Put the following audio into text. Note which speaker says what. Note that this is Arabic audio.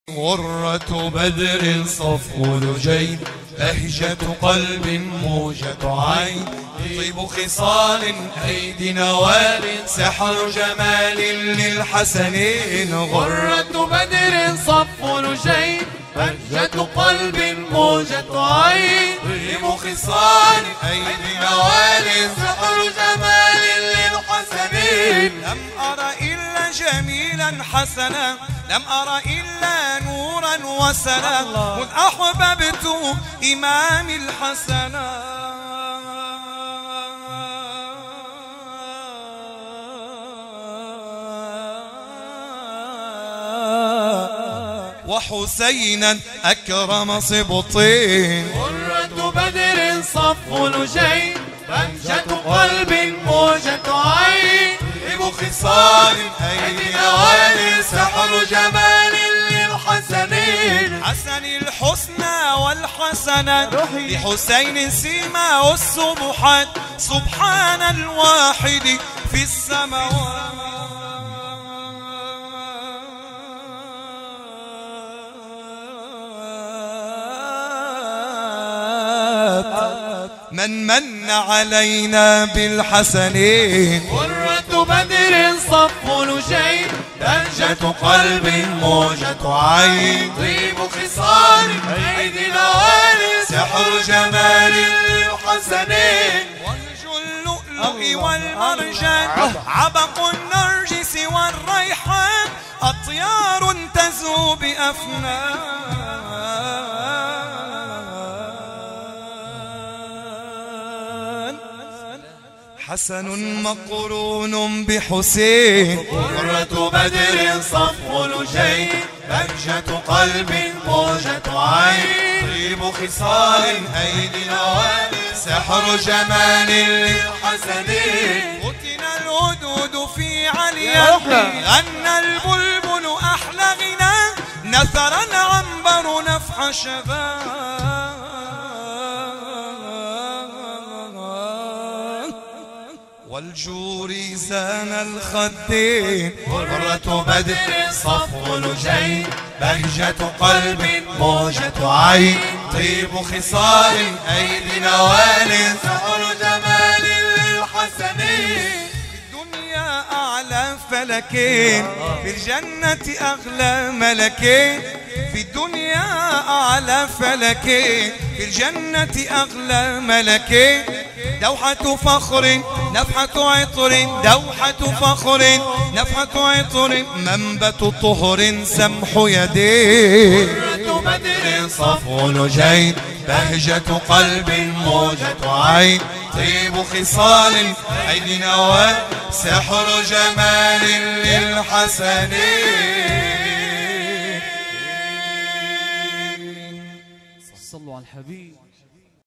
Speaker 1: غرة بدر صفو لجين، بهجة قلب موجة عين، طيب خصال أيدي نوال، سحر جمال للحسنين.
Speaker 2: غرة بدر صفو لجين، بهجة قلب موجة عين،
Speaker 1: طيب خصال أيدي نوال، سحر جمال للحسنين. لم أر إلا جميلا حسنا، لم أر إلا نورا وسنا، مذ أحببت إمام الحسنا. وحسينا أكرم سبطين.
Speaker 2: غرة بدر صفو لجين، بهجة قلب موجة عين،
Speaker 1: طيب خصال أيدي نوال، سحر جمال للحسنين. حسن الحسنى والحسنات، لحسين سيما والسبحات، سبحان الواحد في السماوات. من علينا بالحسنين.
Speaker 2: غرة بدر صفو لجين، بهجة قلب موجة عين، طيب خصال أيدي نوال،
Speaker 1: سحر جمال للحسنين. وهج اللؤلؤ والمرجان، عبق النرجس والريحان، أطيار تزهو بأفنان. حسن مقرون بحسين.
Speaker 2: غرة بدر صفو لجين، بهجة قلب موجة عين،
Speaker 1: طيب خصال أيدي نوال، سحر جمال للحسنين. فتن الهدود في عليا، غنى البلبل أحلى غنى، نثر العنبر نفح شباب. والجوري زان الخدين.
Speaker 2: غرة بدر صفو لجين، بهجة قلب موجة عين،
Speaker 1: طيب خصال أيدي نوال،
Speaker 2: سحر جمال للحسنين.
Speaker 1: في الدنيا أعلى فلكين، في الجنة أغلى ملكين. في الدنيا أعلى فلكين، في الجنة أغلى ملكين. دوحة فخر نفحة عطر، دوحة فخر نفحة عطر، منبت طهر سمح يديه.
Speaker 2: غرة بدر
Speaker 1: صفو لجين، بهجة قلب موجة عين، طيب خصال أيدي نوال، سحر جمال للحسنين.
Speaker 2: صلوا على الحبيب.